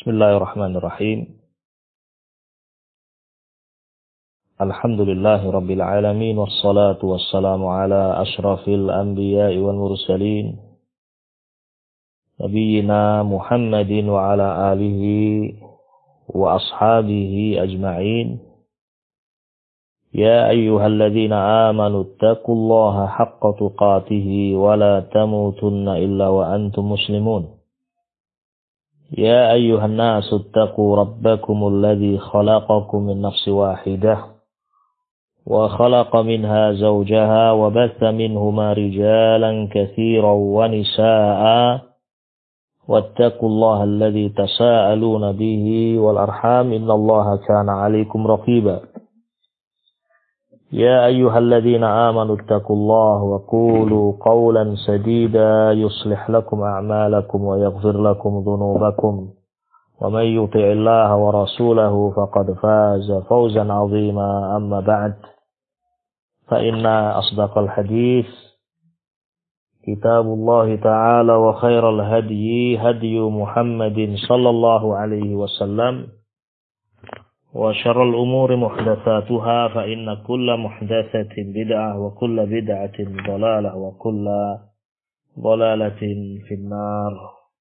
Bismillahirrahmanirrahim. Alhamdulillahi Rabbil Alamin. Wassalatu wassalamu ala ashrafil anbiya'i wal mursalin. Nabiyyina Muhammadin wa ala alihi wa ashabihi ajma'in. Ya ayyuhalladzina amanu taqullaha haqqa tuqatihi wa la tamutunna illa wa antum muslimun. يا أيها الناس اتقوا ربكم الذي خلقكم من نفس واحدة وخلق منها زوجها وبث منهما رجالا كثيرا ونساء واتقوا الله الذي تساءلون به والأرحام إن الله كان عليكم رقيبا يا أيها الذين آمنوا اتقوا الله وقولوا قولا سديدا يصلح لكم أعمالكم ويغفر لكم ذنوبكم ومن يطع الله ورسوله فقد فاز فوزا عظيما أما بعد فإن أصدق الحديث كتاب الله تعالى وخير الهدي هدي محمد صلى الله عليه وسلم وشر الأمور محدثاتها فإن كل محدثة بدعة وكل بدعة ضلالة وكل ضلالة في النار.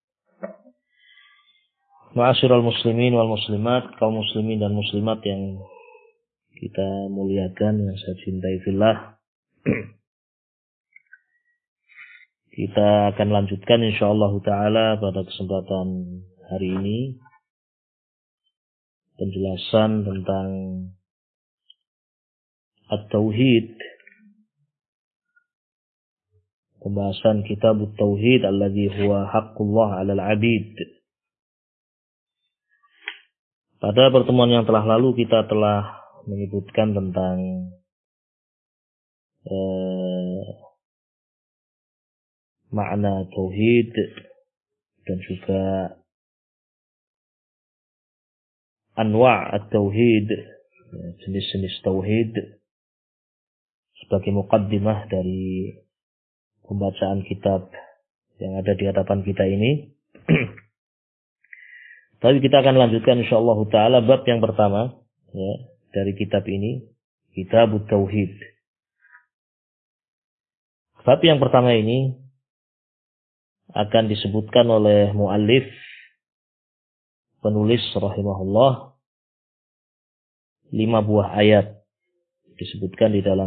Ma'asyiral muslimin wal muslimat, kaum muslimin dan muslimat yang kita muliakan, yang saya cintai fillah. Kita akan lanjutkan insyaallah taala pada kesempatan hari ini penjelasan tentang At-Tauhid, pembahasan kitab At-Tauhid alladzi huwa haqqullah 'alal 'abid. Pada pertemuan yang telah lalu kita telah menyebutkan tentang makna tauhid dan juga anwa' at-tauhid, jenis-jenis tauhid, sebagai muqaddimah dari pembacaan kitab yang ada di hadapan kita ini. Tapi kita akan lanjutkan insyaallah taala bab yang pertama ya, dari kitab ini, Kitab Tauhid. Bab yang pertama ini akan disebutkan oleh muallif, penulis rahimahullah, 5 buah ayat disebutkan di dalam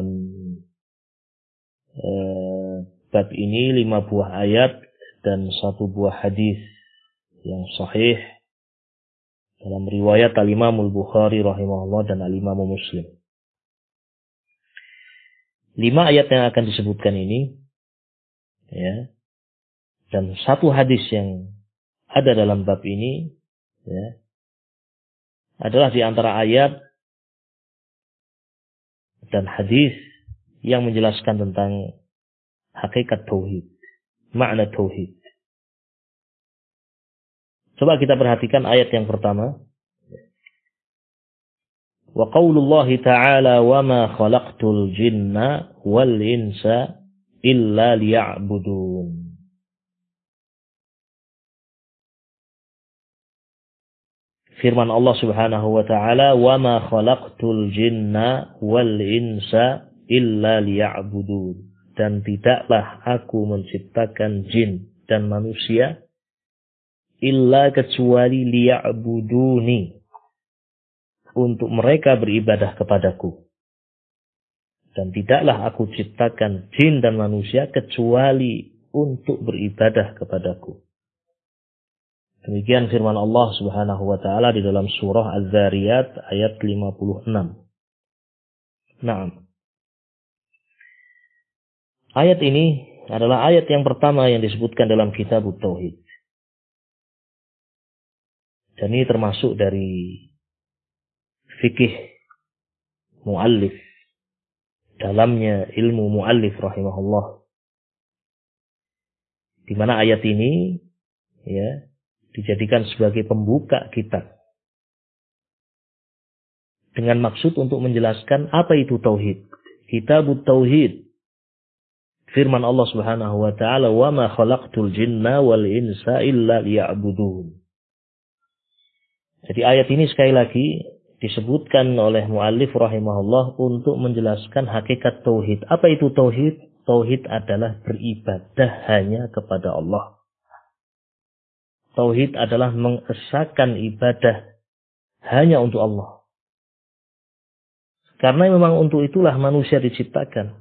bab ini, 5 buah ayat dan 1 buah hadis yang sahih dalam riwayat Al-Imam Al-Bukhari rahimahullah dan Al-Imam Muslim. 5 ayat yang akan disebutkan ini ya, dan 1 hadis yang ada dalam bab ini ya, adalah di antara ayat dan hadis yang menjelaskan tentang hakikat tauhid, makna tauhid. Coba kita perhatikan ayat yang pertama. Wa qaulullahi ta'ala wa ma khalaqtul jinna wal insa illa liya'budun. Firman Allah Subhanahu wa taala, "Wa ma khalaqtul jinna wal insa illa liya'budun." Dan tidaklah aku menciptakan jin dan manusia illa kecuali liya'buduni, untuk mereka beribadah kepadaku. Dan tidaklah aku ciptakan jin dan manusia kecuali untuk beribadah kepadaku. Demikian firman Allah Subhanahu wa taala di dalam surah Az-Zariyat ayat 56. Naam. Ayat ini adalah ayat yang pertama yang disebutkan dalam kitab Tauhid. Dan ini termasuk dari fikih muallif, dalamnya ilmu muallif rahimahullah. Di mana ayat ini ya dijadikan sebagai pembuka kitab dengan maksud untuk menjelaskan apa itu tauhid. Kitabut Tauhid. Firman Allah Subhanahu wa taala, "Wa ma khalaqtul jinna wal insa illa liya'budun." Jadi ayat ini sekali lagi disebutkan oleh muallif rahimahullah untuk menjelaskan hakikat tauhid. Apa itu tauhid? Tauhid adalah beribadah hanya kepada Allah. Tauhid adalah mengesahkan ibadah hanya untuk Allah. Karena memang untuk itulah manusia diciptakan.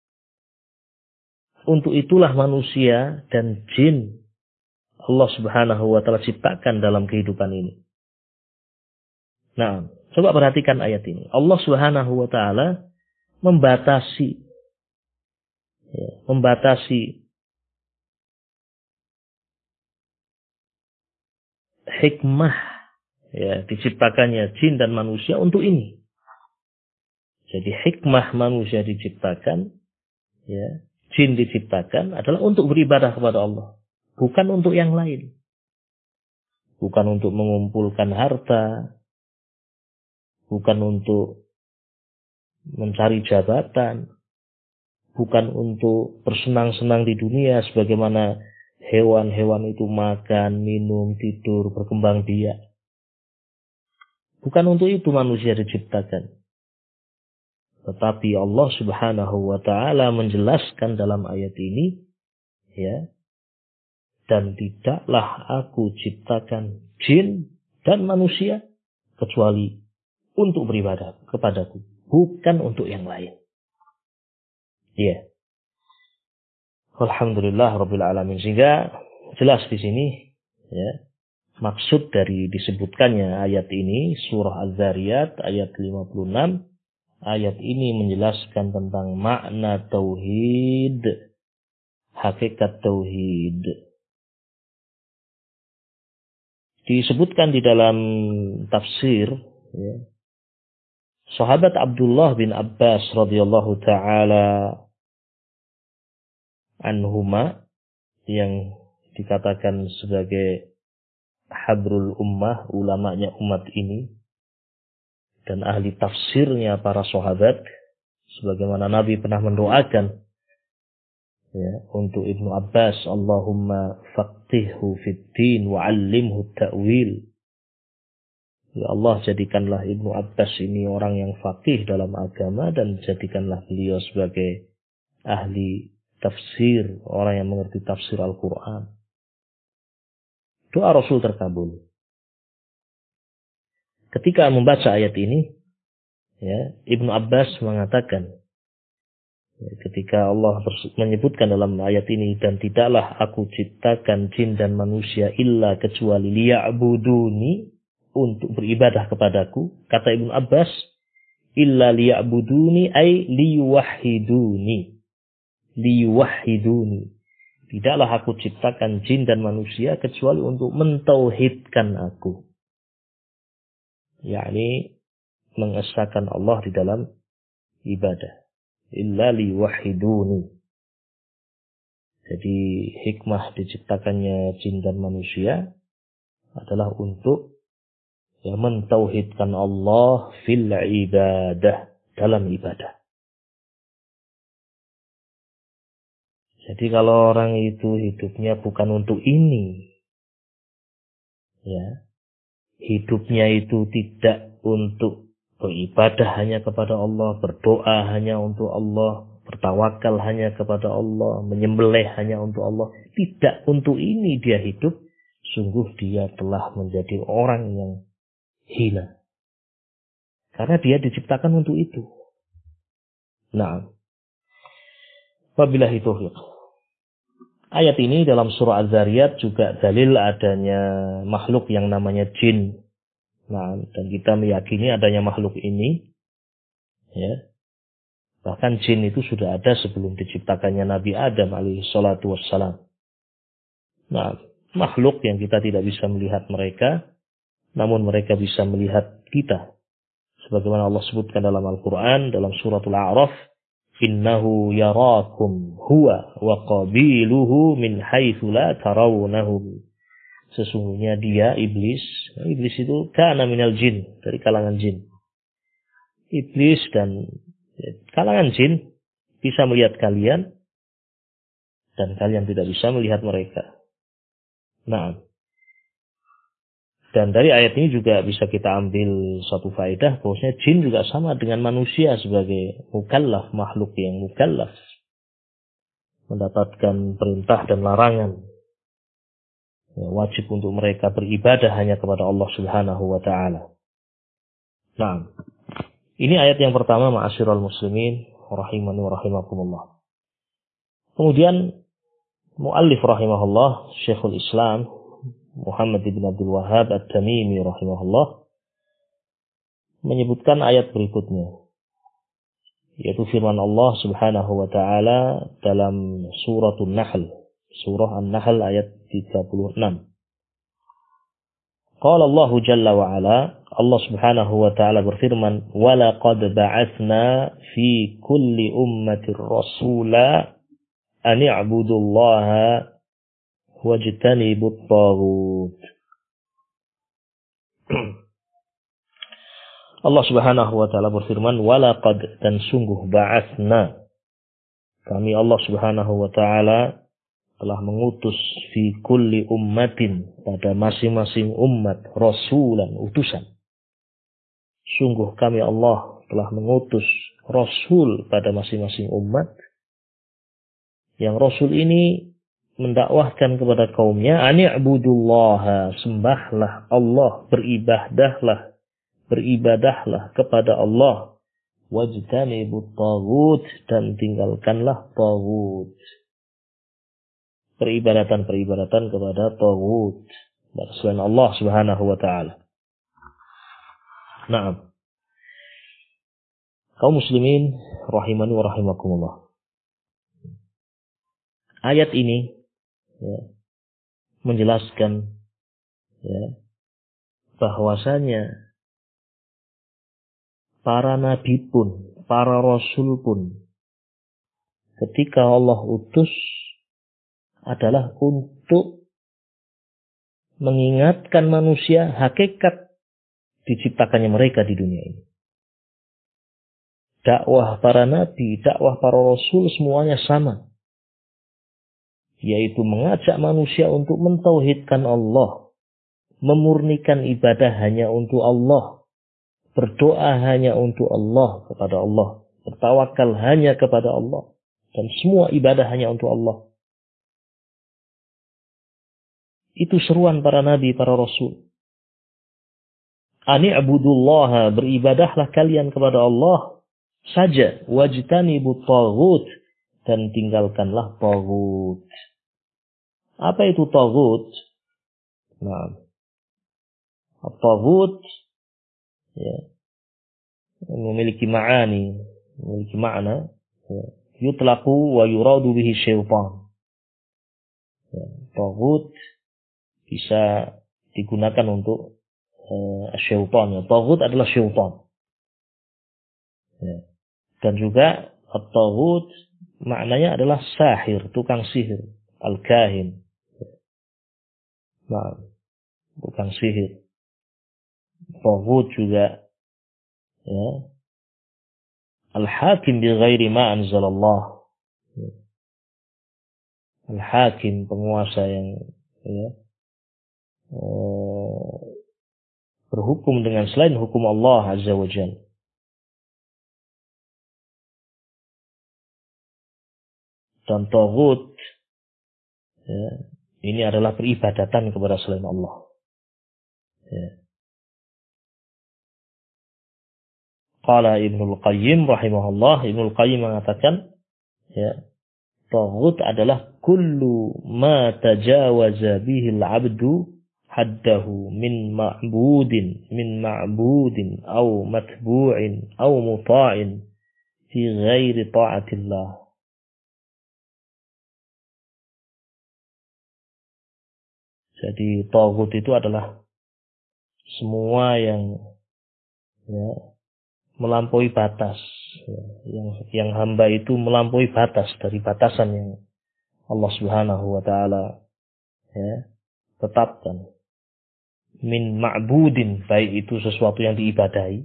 Untuk itulah manusia dan jin Allah Subhanahu wa taala ciptakan dalam kehidupan ini. Nah, coba perhatikan ayat ini. Allah Subhanahu wa taala membatasi hikmah diciptakannya jin dan manusia untuk ini. Jadi hikmah manusia diciptakan, jin diciptakan adalah untuk beribadah kepada Allah, bukan untuk yang lain. Bukan untuk mengumpulkan harta, bukan untuk mencari jabatan, bukan untuk bersenang-senang di dunia sebagaimana hewan-hewan itu makan, minum, tidur, berkembang biak. Bukan untuk itu manusia diciptakan. Tetapi Allah Subhanahu wa taala menjelaskan dalam ayat ini, dan tidaklah aku ciptakan jin dan manusia kecuali untuk beribadah kepadaku, bukan untuk yang lain. Alhamdulillah Rabbil Alamin. Sehingga jelas di sini maksud dari disebutkannya ayat ini, surah Az-Zariyat ayat 56. Ayat ini menjelaskan tentang makna tauhid, hakikat tauhid. Disebutkan di dalam tafsir, sahabat Abdullah bin Abbas radhiyallahu taala anhuma, yang dikatakan sebagai habrul ummah, ulamanya umat ini, dan ahli tafsirnya para sahabat, sebagaimana Nabi pernah mendoakan untuk Ibnu Abbas, Allahumma faqihhu fid din wa 'allimhu ta'wil. Ya Allah, jadikanlah Ibnu Abbas ini orang yang faqih dalam agama, dan jadikanlah beliau sebagai ahli tafsir, orang yang mengerti tafsir Al-Quran. Doa Rasul terkabul. Ketika membaca ayat ini, Ibnu Abbas mengatakan, ketika Allah menyebutkan dalam ayat ini, dan tidaklah aku ciptakan jin dan manusia illa kecuali liya'buduni, untuk beribadah kepadaku. Kata Ibnu Abbas, illa liya'buduni ay liyuwahhiduni. Liyuwahhiduni. Tidaklah aku ciptakan jin dan manusia kecuali untuk mentauhidkan aku. yakni mengesahkan Allah di dalam ibadah. Illa liwahiduni. Jadi hikmah diciptakannya jin dan manusia adalah untuk mentauhidkan Allah fil ibadah, dalam ibadah. Jadi kalau orang itu hidupnya bukan untuk ini, hidupnya itu tidak untuk beribadah hanya kepada Allah, berdoa hanya untuk Allah, bertawakal hanya kepada Allah, menyembelih hanya untuk Allah, tidak untuk ini dia hidup, sungguh dia telah menjadi orang yang hina. Karena dia diciptakan untuk itu. Nah, wabillahi taufiq. Ayat ini dalam surah Az-Zariyat juga dalil adanya makhluk yang namanya jin. Nah, dan kita meyakini adanya makhluk ini, bahkan jin itu sudah ada sebelum diciptakannya Nabi Adam alaihi salatu wassalam. Nah, makhluk yang kita tidak bisa melihat mereka, namun mereka bisa melihat kita. Sebagaimana Allah sebutkan dalam Al-Quran, dalam suratul A'raf, innahu yarakum huwa wa qabiluhu min haitsu la tarawnahum. Sesungguhnya dia iblis itu kana minal jin, dari kalangan jin. Iblis dan kalangan jin bisa melihat kalian dan kalian tidak bisa melihat mereka. Nah, Dan dari ayat ini juga bisa kita ambil satu faedah bahwasanya jin juga sama dengan manusia sebagai mukallaf, makhluk yang mukallaf, mendapatkan perintah dan larangan. Ya, wajib untuk mereka beribadah hanya kepada Allah Subhanahu wa taala. Nah, ini ayat yang pertama, ma'asyiral muslimin rahimani wa rahimakumullah. Kemudian muallif rahimahullah, Syekhul Islam Muhammad ibn Abdul Wahhab At-Tamimi rahimahullah menyebutkan ayat berikutnya, yaitu firman Allah Subhanahu wa taala dalam suratul Nahl, surah An-Nahl ayat 36. Qala Allah Jalla wa Ala, Allah Subhanahu wa taala berfirman, "Wa laqad ba'atsna fi kulli ummatin rasula an i'budullaha wajtanibut taghut." Allah Subhanahu wa taala berfirman, "Walaqad," dan sungguh, ba'atsna, kami Allah Subhanahu wa taala telah mengutus fi kulli ummatin, pada masing-masing umat, rasulan, utusan. Sungguh kami Allah telah mengutus rasul pada masing-masing umat, yang rasul ini mendakwahkan kepada kaumnya, ani'budullaha, sembahlah Allah, beribadahlah kepada Allah, wajtanibut taghut, dan tinggalkanlah taghut, peribadatan kepada taghut selain Allah Subhanahu wa taala. Naam. Kaum muslimin rahimani wa rahimakumullah. Ayat ini menjelaskan bahwasanya para nabi pun, para rasul pun, ketika Allah utus adalah untuk mengingatkan manusia hakikat diciptakannya mereka di dunia ini. Dakwah para nabi, dakwah para rasul semuanya sama, yaitu mengajak manusia untuk mentauhidkan Allah, memurnikan ibadah hanya untuk Allah, berdoa hanya untuk Allah, kepada Allah, bertawakal hanya kepada Allah, dan semua ibadah hanya untuk Allah. Itu seruan para nabi, para rasul. Ani'budullaha, beribadahlah kalian kepada Allah saja, wajtanibut taghut, dan tinggalkanlah taghut. Apa itu taghut? Nah, taghut memiliki ma'ani, memiliki makna, yutlaqu wa yuradu bihi syaitan. Taghut bisa digunakan untuk syaitan. Taghut adalah syaitan. Dan juga at-taghut maknanya adalah sahir, tukang sihir, al-kahin. Nah, tukang sihir. Taghut juga al-hakim bi ghairi ma anzalallah. Al-hakim, penguasa yang berhukum dengan selain hukum Allah Azza wa Jalla. Dan taghut ini adalah peribadatan kepada selain Allah. Qala Ibnul Qayyim rahimahullah, Ibnul Qayyim mengatakan, taghut adalah kullu ma tajawaza bihi al-'abdu haddahu min ma'budin aw matbu'in aw muta'in fi ghairi ta'atillah. Jadi taghut itu adalah semua yang melampaui batas, yang hamba itu melampaui batas dari batasan yang Allah Subhanahu wa taala tetapkan. Min ma'budin, baik itu sesuatu yang diibadahi.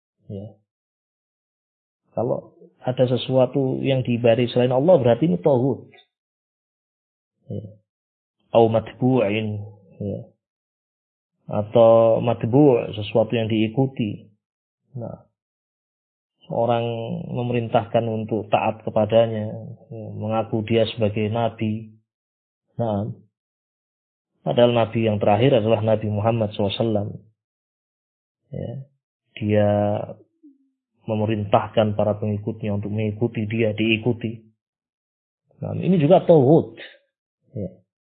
Kalau ada sesuatu yang diibadahi selain Allah, berarti ini taghut. Au matbu'in, atau matbu', sesuatu yang diikuti. Nah, seorang memerintahkan untuk taat kepadanya, mengaku dia sebagai nabi. Nah, padahal nabi yang terakhir adalah Nabi Muhammad SAW. Ya, dia memerintahkan para pengikutnya untuk mengikuti dia, diikuti. Nah, ini juga tauhid. Ya.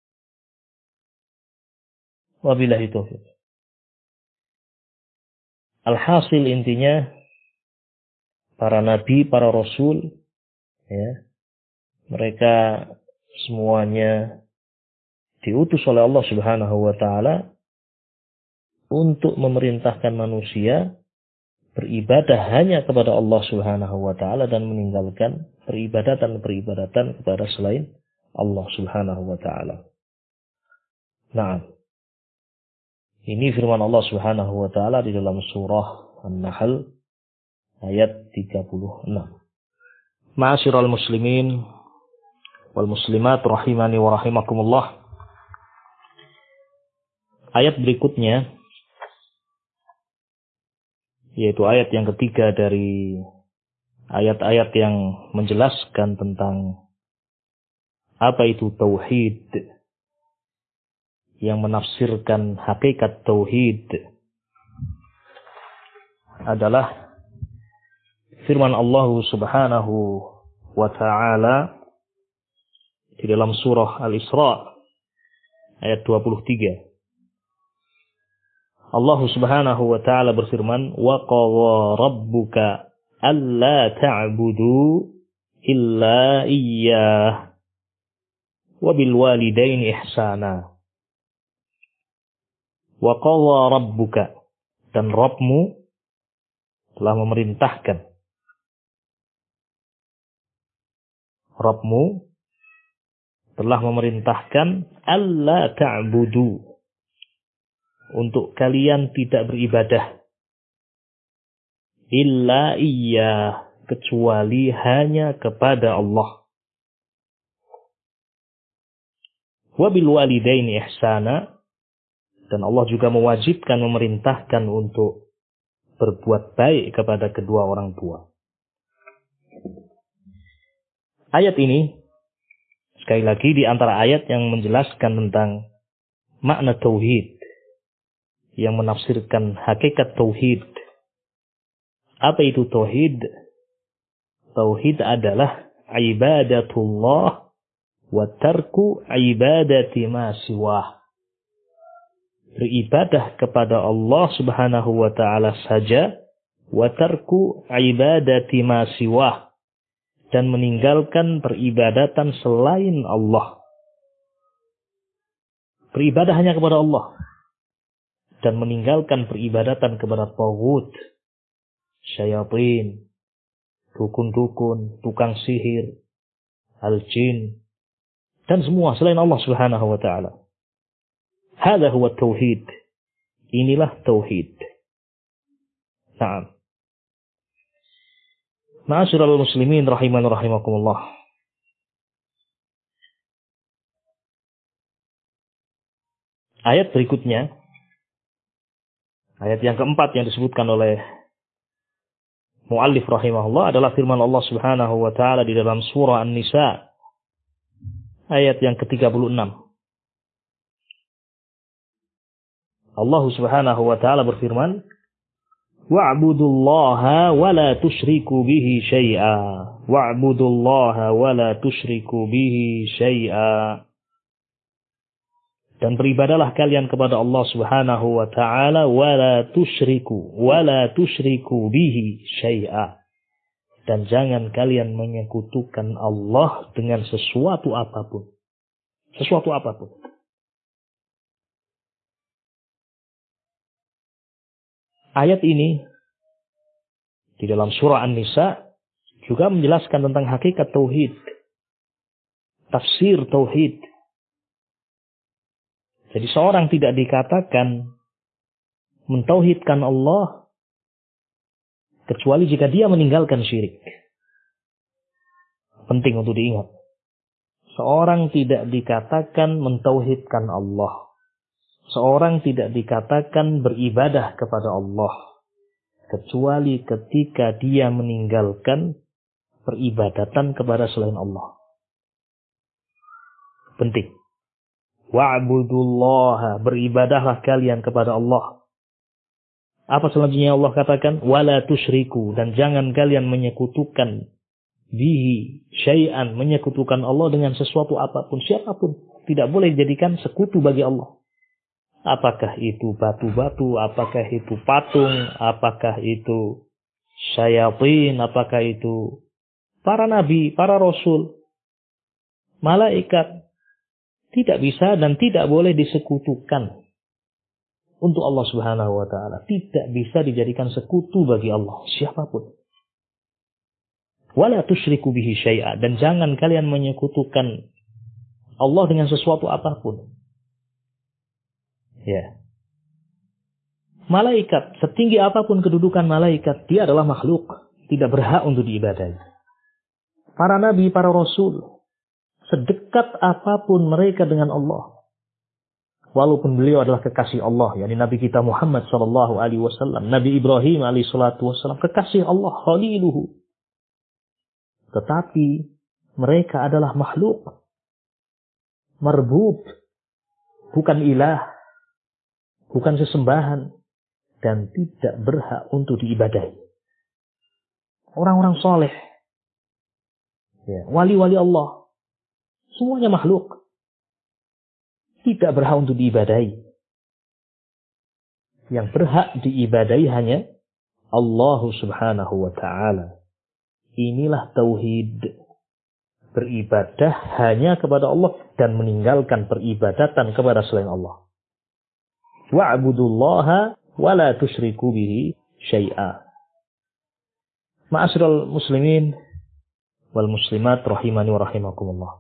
Wabillahi taufiq. Alhasil intinya, para nabi, para rasul, ya, mereka semuanya diutus oleh Allah Subhanahu wa taala untuk memerintahkan manusia beribadah hanya kepada Allah Subhanahu wa taala dan meninggalkan peribadatan kepada selain Allah Subhanahu wa taala. Nah, ini firman Allah Subhanahu wa taala di dalam surah An-Nahl ayat 36. Ma'asyiral muslimin wal muslimat rahimani wa rahimakumullah. Ayat berikutnya, yaitu ayat yang ketiga dari ayat-ayat yang menjelaskan tentang apa itu tauhid, yang menafsirkan hakikat tauhid, adalah firman Allah Subhanahu wa ta'ala di dalam surah Al-Isra ayat 23. Allah Subhanahu wa ta'ala berfirman, wa qadha rabbuka alla ta'budu illa iyyah wa bil walidaini ihsana. Wa qadha rabbuka, dan Rabbmu telah memerintahkan. Rabbmu telah memerintahkan alla ta'budu, untuk kalian tidak beribadah, illa iya, kecuali hanya kepada Allah. Wabil walidaini ihsana, dan Allah juga mewajibkan, memerintahkan untuk berbuat baik kepada kedua orang tua. Ayat ini sekali lagi di antara ayat yang menjelaskan tentang makna tauhid, yang menafsirkan hakikat tauhid. Apa itu tauhid? Tauhid adalah ibadatullah wa tarku ibadati ma siwah. Beribadah kepada Allah Subhanahu wa ta'ala saja, wa tarku ibadati ma siwah, dan meninggalkan peribadatan selain Allah. Beribadah hanya kepada Allah dan meninggalkan peribadatan kepada taghut, syayatin, dukun-dukun, tukang sihir, al-jin, dan semua selain Allah Subhanahu wa ta'ala. Hadza huwa tauhid. Inilah tauhid. Naam. Ma'asyiral muslimin rahiman rahimakumullah. Ayat berikutnya, ayat yang keempat yang disebutkan oleh muallif rahimahullah adalah firman Allah Subhanahu wa ta'ala di dalam surah An-Nisa ayat yang ke-36. Allah Subhanahu wa ta'ala berfirman, wa'budullaha wa la tusyriku bihi syai'a. Wa'budullaha wa la tusyriku bihi syai'a. Dan beribadalah kalian kepada Allah Subhanahu wa ta'ala wa la tusyriku bihi syai'a. Dan jangan kalian menyekutukan Allah dengan sesuatu apapun. Sesuatu apapun. Ayat ini di dalam surah An-Nisa juga menjelaskan tentang hakikat tauhid, tafsir tauhid. Jadi seorang tidak dikatakan mentauhidkan Allah kecuali jika dia meninggalkan syirik. Penting untuk diingat. Seorang tidak dikatakan mentauhidkan Allah. seorang tidak dikatakan beribadah kepada Allah kecuali ketika dia meninggalkan peribadatan kepada selain Allah. Penting. Wa'budullaha, beribadahlah kalian kepada Allah. Apa selanjutnya Allah katakan? Wala tusyriku, dan jangan kalian menyekutukan bihi syai'an, menyekutukan Allah dengan sesuatu apapun, siapapun. Tidak boleh dijadikan sekutu bagi Allah. Apakah itu batu-batu, apakah itu patung, apakah itu syayatin, apakah itu para nabi, para rasul, malaikat. Tidak bisa dan tidak boleh disekutukan untuk Allah Subhanahu wa ta'ala. Tidak bisa dijadikan sekutu bagi Allah, siapapun. Wala tusyriku bihi syai'a, dan jangan kalian menyekutukan Allah dengan sesuatu apapun. Ya. Malaikat, setinggi apapun kedudukan malaikat, dia adalah makhluk, tidak berhak untuk diibadahi. Para nabi, para rasul, sedekat apapun mereka dengan Allah, walaupun beliau adalah kekasih Allah, yakni Nabi kita Muhammad sallallahu alaihi wasallam, Nabi Ibrahim alaihi salatu wasallam, kekasih Allah, khaliluhu. Tetapi mereka adalah makhluk, marbub, bukan ilah, bukan sesembahan, dan tidak berhak untuk diibadahi. Orang-orang soleh, ya, wali-wali Allah, semuanya makhluk, tidak berhak untuk diibadahi. Yang berhak diibadahi hanya Allah Subhanahu wa ta'ala. Inilah tauhid. Beribadah hanya kepada Allah dan meninggalkan peribadatan kepada selain Allah. Wa'budullaha wa la tusyriku bihi syai'a. Ma'asyiral muslimin wal muslimat rahimani wa rahimakumullah.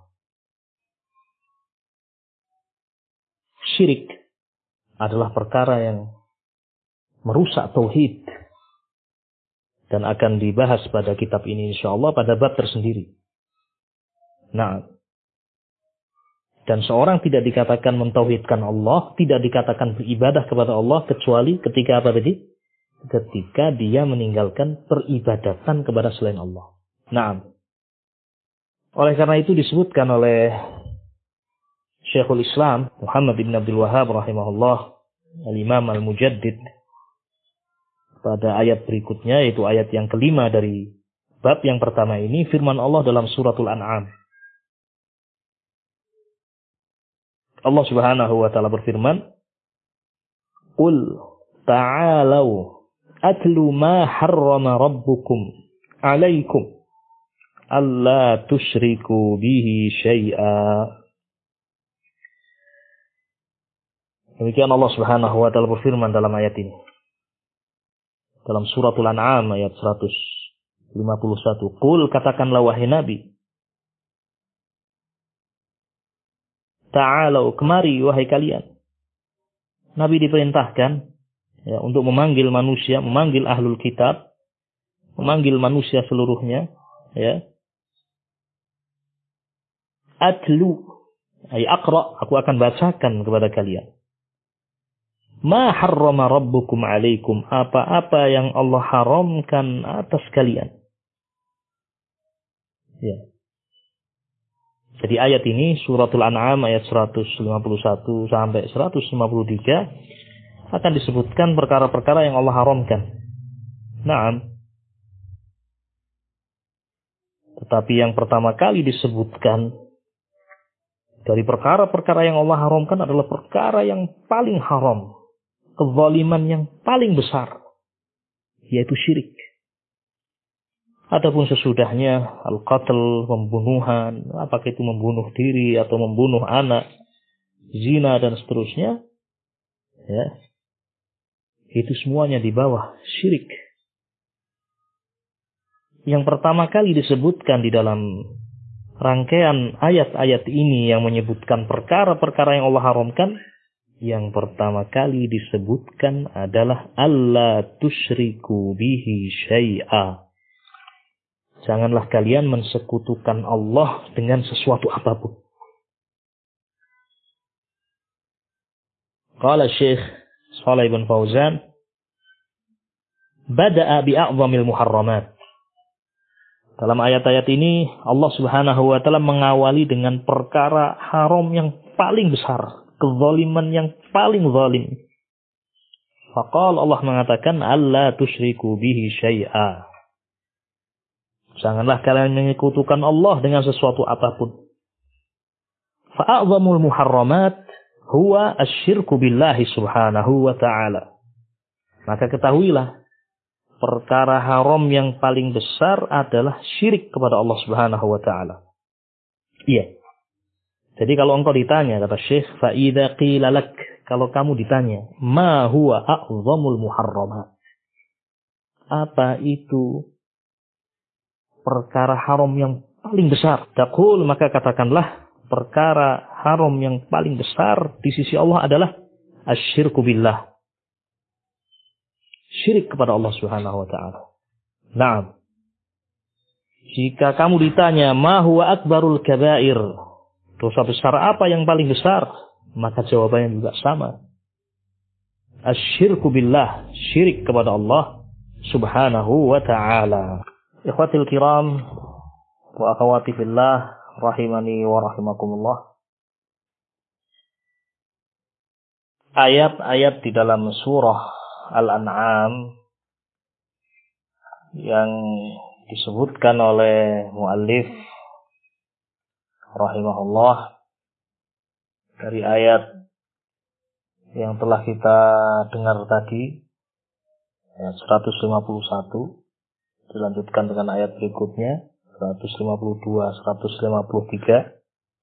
Syirik adalah perkara yang merusak tauhid dan akan dibahas pada kitab ini insyaallah pada bab tersendiri. Nah, dan seorang tidak dikatakan mentauhidkan Allah, tidak dikatakan beribadah kepada Allah kecuali ketika apa tadi? Ketika dia meninggalkan peribadatan kepada selain Allah. Nah, oleh karena itu disebutkan oleh Syekhul Islam Muhammad bin Abdul Wahhab rahimahullah, Al-Imam Al-Mujaddid, pada ayat berikutnya, yaitu ayat yang kelima dari bab yang pertama ini, firman Allah dalam suratul An'am. Allah Subhanahu wa ta'ala berfirman, Qul ta'alau atlu ma harrama rabbukum alaikum alla tusyriku bihi syai'a. Demikian Allah Subhanahu wa ta'ala berfirman dalam ayat ini. Dalam suratul An'am ayat 151. Qul, katakanlah wahai Nabi. Ta'alau, kemari wahai kalian. Nabi diperintahkan ya, untuk memanggil manusia, memanggil ahlul kitab, memanggil manusia seluruhnya. Ya. Atlu, ay aqra, aku akan bacakan kepada kalian. Ma harrama rabbukum alaikum, apa-apa yang Allah haramkan atas kalian. Ya. Jadi ayat ini suratul An'am ayat 151 sampai 153 akan disebutkan perkara-perkara yang Allah haramkan. Naam. Tetapi yang pertama kali disebutkan dari perkara-perkara yang Allah haramkan adalah perkara yang paling haram. Kezaliman yang paling besar, yaitu syirik. Adapun sesudahnya al-qatl, pembunuhan, apakah itu membunuh diri atau membunuh anak, zina dan seterusnya, ya, itu semuanya di bawah syirik. Yang pertama kali disebutkan di dalam rangkaian ayat-ayat ini yang menyebutkan perkara-perkara yang Allah haramkan, yang pertama kali disebutkan adalah alla tusyriku bihi syai'a. Janganlah kalian mensekutukan Allah dengan sesuatu apapun. Qala Syekh Shalih bin Fauzan, bada'a bi'a'zamil muharramat. Dalam ayat-ayat ini Allah Subhanahu wa taala mengawali dengan perkara haram yang paling besar, kezaliman yang paling zalim. Faqala, Allah mengatakan, alla tusyriku bihi syai'a. Janganlah kalian menyekutukan Allah dengan sesuatu apapun. Fa'a'zamul muharramat huwa asyirku billahi subhanahu wa ta'ala. Maka ketahuilah, perkara haram yang paling besar adalah syirik kepada Allah subhanahu wa ta'ala. Iya. Jadi kalau engkau ditanya, kata Syekh, fa'idha qila lak, kalau kamu ditanya, ma huwa a'zamul muharramat. Apa itu perkara haram yang paling besar? Taqul, maka katakanlah, perkara haram yang paling besar di sisi Allah adalah asyirku billah. Syirik kepada Allah Subhanahu wa taala. Naam. Jika kamu ditanya, ma huwa akbarul kabair? Dosa besar apa yang paling besar? Maka jawabannya juga sama. Asyirku billah, syirik kepada Allah Subhanahu wa taala. Ikhwatil kiram wa akhawati fillah, rahimani wa rahimakumullah. Ayat-ayat di dalam surah Al-An'am yang disebutkan oleh muallif rahimahullah dari ayat yang telah kita dengar tadi, ayat 151, dilanjutkan dengan ayat berikutnya 152, 153.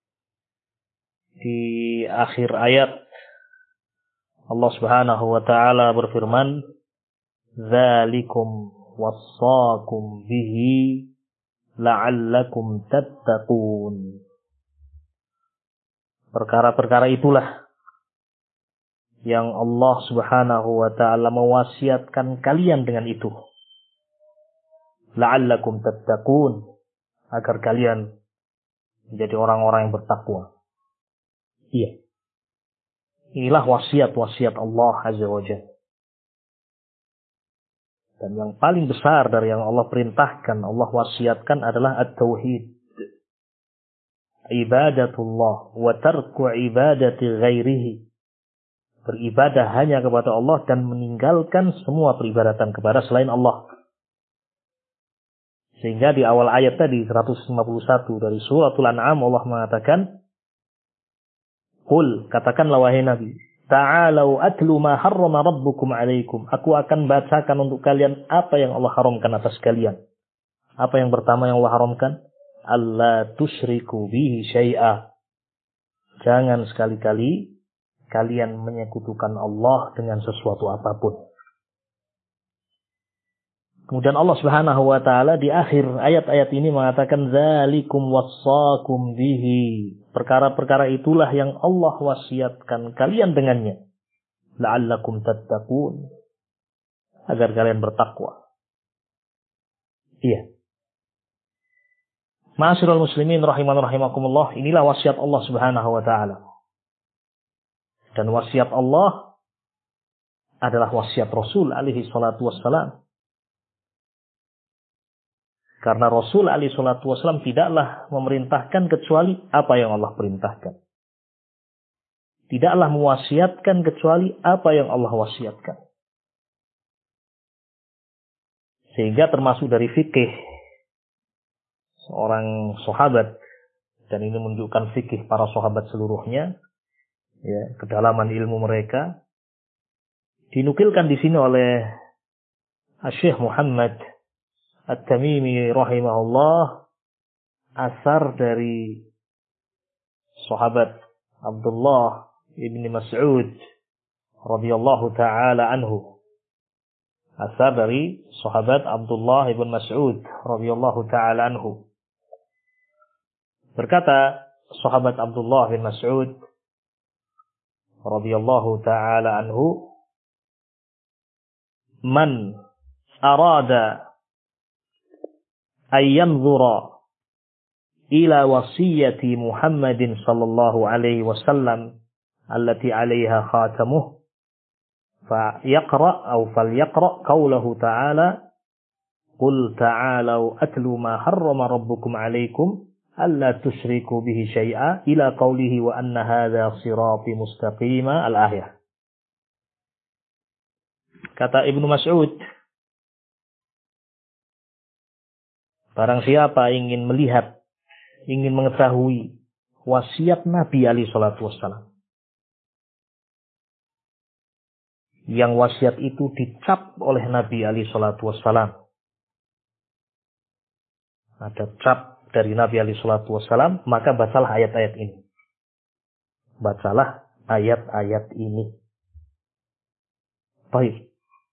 Di akhir ayat Allah Subhanahu wa taala berfirman, "Dzalikum wassaakum bihi la'allakum tattaqun." Perkara-perkara itulah yang Allah Subhanahu wa taala mewasiatkan kalian dengan itu. La'allakum tattaqun, agar kalian menjadi orang-orang yang bertakwa. Iya. Inilah wasiat-wasiat Allah Azza wa Jalla. Dan yang paling besar dari yang Allah perintahkan, Allah wasiatkan adalah at-tauhid. Ibadatullah wa tarku ibadati ghairihi. Beribadah hanya kepada Allah dan meninggalkan semua peribadatan kepada selain Allah. Sehingga di awal ayat tadi 151 dari suratul An'am Allah mengatakan, Qul, katakanlah wahai Nabi, ta'alau atlu ma harrama rabbukum alaikum. Aku akan bacakan untuk kalian apa yang Allah haramkan atas kalian. Apa yang pertama yang Allah haramkan? Alla tusyriku bihi syai'a. Jangan sekali-kali kalian menyekutukan Allah dengan sesuatu apapun. Kemudian Allah Subhanahu wa taala di akhir ayat-ayat ini mengatakan dzalikum wassaakum bihi. Perkara-perkara itulah yang Allah wasiatkan kalian dengannya. La'allakum tattaqun. Agar kalian bertakwa. Iya. Ma'asyiral muslimin rahiman rahimakumullah, inilah wasiat Allah Subhanahu wa taala. Dan wasiat Allah adalah wasiat Rasul alaihi salatu wassalam. Karena Rasul alaihi salatu wassalam tidaklah memerintahkan kecuali apa yang Allah perintahkan. Tidaklah mewasiatkan kecuali apa yang Allah wasiatkan. Sehingga termasuk dari fikih seorang sahabat, dan ini menunjukkan fikih para sahabat seluruhnya, ya, kedalaman ilmu mereka, dinukilkan di sini oleh Syekh Muhammad At-Tamimi rahimahullah, asar dari sahabat Abdullah ibn Mas'ud radhiyallahu ta'ala anhu. Asar dari sahabat Abdullah ibn Mas'ud radhiyallahu ta'ala anhu. Berkata sahabat Abdullah bin Mas'ud radhiyallahu ta'ala anhu, "Man arada ayyanzura ila wasiyati Muhammadin sallallahu alaihi wasallam allati 'alaiha khatamuh falyaqra qawlahu ta'ala qul ta'alau atlu ma harrama rabbukum 'alaikum alla tusyriku bihi syai'a ila qawlihi wa anna hadha sirati mustaqima al-ayah. Kata Ibnu Mas'ud, barang siapa ingin melihat, ingin mengetahui wasiat Nabi alaihi salatu wassalam, yang wasiat itu dicap oleh Nabi alaihi salatu wassalam, ada cap dari Nabi alaihi salatu wassalam, maka bacalah ayat-ayat ini. Bacalah ayat-ayat ini. Baik.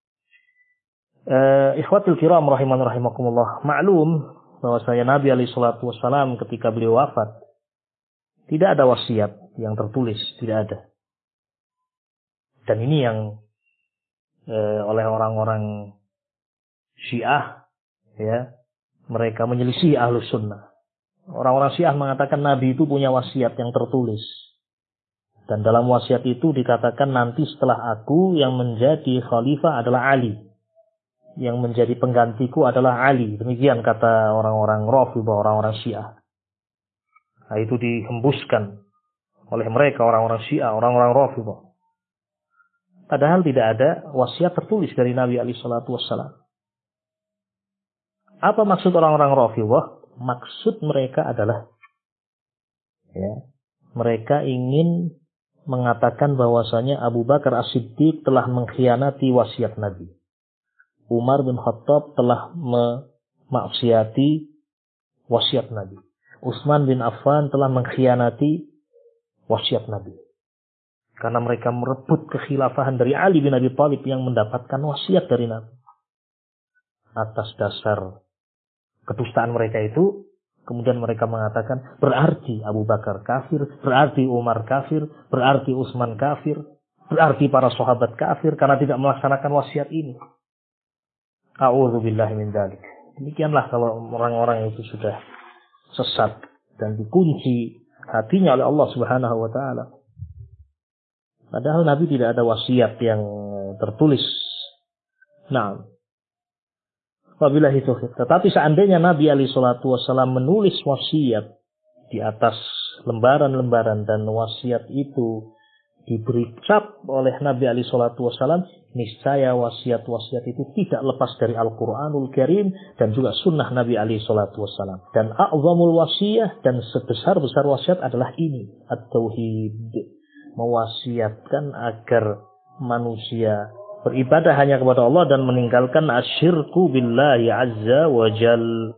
Ikhwatul kiram rahiman rahimakumullah, maklum bahwasanya Nabi alaihi salatu wassalam ketika beliau wafat tidak ada wasiat yang tertulis, tidak ada. Dan ini yang oleh orang-orang Syiah, ya, mereka menyelisih Ahlus Sunnah. Orang-orang Syiah mengatakan Nabi itu punya wasiat yang tertulis. Dan dalam wasiat itu dikatakan nanti setelah aku yang menjadi khalifah adalah Ali. Yang menjadi penggantiku adalah Ali. Demikian kata orang-orang Rafidhah, orang-orang Syiah. Nah, itu dihembuskan oleh mereka, orang-orang Syiah, orang-orang Rafidhah. Padahal tidak ada wasiat tertulis dari Nabi alaihi salatu wassalam. Apa maksud orang-orang Rafidhah? Maksud mereka adalah, ya, mereka ingin mengatakan bahwasanya Abu Bakar As-Siddiq telah mengkhianati wasiat Nabi. Umar bin Khattab telah memaksiati wasiat Nabi. Utsman bin Affan telah mengkhianati wasiat Nabi. Karena mereka merebut kekhilafahan dari Ali bin Abi Thalib yang mendapatkan wasiat dari Nabi. Atas dasar kedustaan mereka itu, kemudian mereka mengatakan berarti Abu Bakar kafir, berarti Umar kafir, berarti Utsman kafir, berarti para sahabat kafir karena tidak melaksanakan wasiat ini. A'udzubillahi min dzalik. Demikianlah kalau orang-orang itu sudah sesat dan dikunci hatinya oleh Allah Subhanahu wa taala. Padahal Nabi tidak ada wasiat yang tertulis. Nah, wabillahi taufiq. Tetapi seandainya Nabi alaihi salatu wasallam menulis wasiat di atas lembaran-lembaran dan wasiat itu diberi cap oleh Nabi alaihi salatu wasallam, niscaya wasiat-wasiat itu tidak lepas dari Al-Qur'anul Karim dan juga sunnah Nabi alaihi salatu wasallam. Dan a'zamul wasiyah dan sebesar-besar wasiat adalah ini, at-tauhid. Mewasiatkan agar manusia beribadah hanya kepada Allah dan meninggalkan asyirku billahi azza wa jal.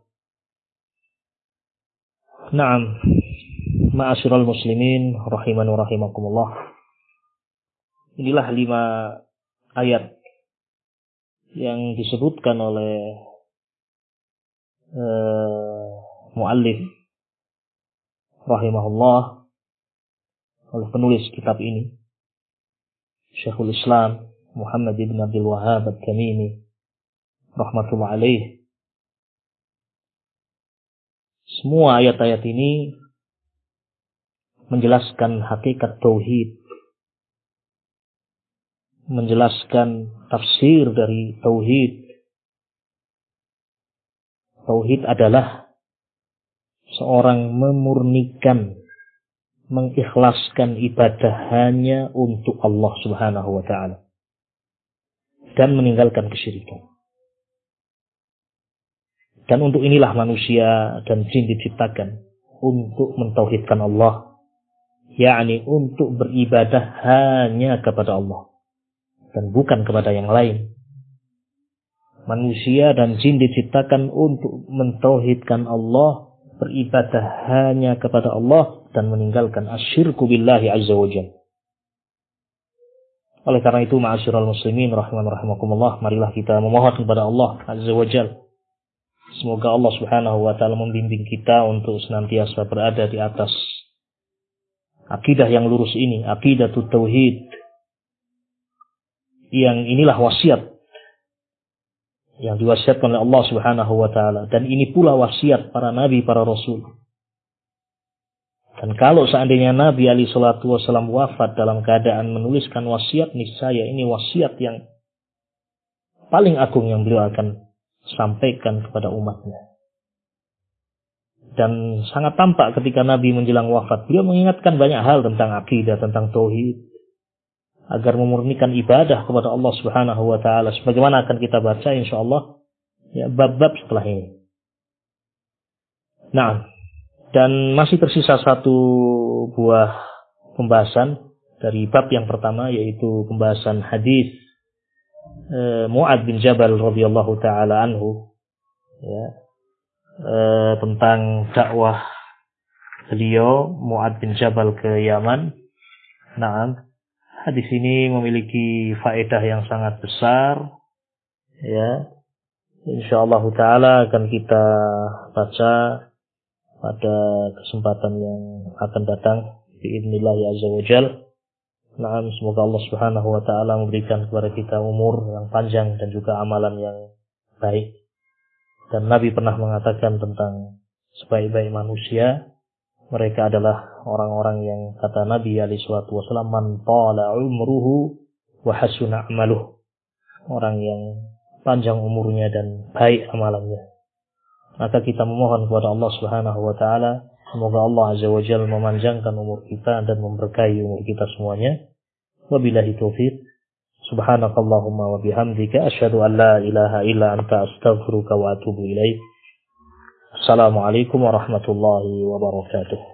Naam, ma'asyiral muslimin rahiman wa rahimakumullah. Inilah 5 ayat yang disebutkan oleh muallif rahimahullah, oleh penulis kitab ini, Syekhul Islam Muhammad ibn Abdul Wahhab At-Tamimi rahmatullah alaih. Semua ayat-ayat ini menjelaskan hakikat tauhid, menjelaskan tafsir dari tauhid. Tauhid adalah seorang memurnikan, mengikhlaskan ibadah hanya untuk Allah Subhanahu wa ta'ala dan meninggalkan kesyirikan. Dan untuk inilah manusia dan jin diciptakan, untuk mentauhidkan Allah, yakni untuk beribadah hanya kepada Allah dan bukan kepada yang lain. Manusia dan jin diciptakan untuk mentauhidkan Allah, beribadah hanya kepada Allah dan meninggalkan asyirku billahi azza wa jalla. Oleh karena itu, ma'asyiral muslimin rahiman rahimakumullah, marilah kita memohon kepada Allah azza wa jalla. Semoga Allah Subhanahu wa taala membimbing kita untuk senantiasa berada di atas akidah yang lurus ini, aqidatut tauhid. Yang inilah wasiat yang diwasiatkan oleh Allah Subhanahu wa taala, dan ini pula wasiat para nabi, para rasul. Dan kalau seandainya Nabi alaihi salatu wasallam wafat dalam keadaan menuliskan wasiat, niscaya ini wasiat yang paling agung yang beliau akan sampaikan kepada umatnya. Dan sangat tampak ketika Nabi menjelang wafat, beliau mengingatkan banyak hal tentang akidah, tentang tauhid, agar memurnikan ibadah kepada Allah Subhanahu wa taala, sebagaimana akan kita baca insyaallah ya bab-bab setelah ini. Nah, dan masih tersisa satu buah pembahasan dari bab yang pertama, yaitu pembahasan hadis Mu'adz bin Jabal radhiyallahu taala anhu, ya, tentang dakwah beliau Mu'adz bin Jabal ke Yaman. Nah, hadis ini memiliki faedah yang sangat besar, ya. Insyaallah taala akan kita baca pada kesempatan yang akan datang biidznillah azza wajal. Nah, semoga Allah Subhanahu wa taala memberikan kepada kita umur yang panjang dan juga amalan yang baik. Dan Nabi pernah mengatakan tentang sebaik-baik manusia, mereka adalah orang-orang yang, kata Nabi alaihi salatu wasallam, man tala umruhu wa hasuna amaluh. Orang yang panjang umurnya dan baik amalannya. Maka kita memohon kepada Allah Subhanahu wa taala, semoga Allah azza wa jalla memanjangkan umur kita dan memberkahi umur kita semuanya. Wabillahi taufiq. Subhanakallahumma wa bihamdika asyhadu an la ilaha illa anta astaghfiruka wa atubu ilaik. Assalamualaikum warahmatullahi wabarakatuh.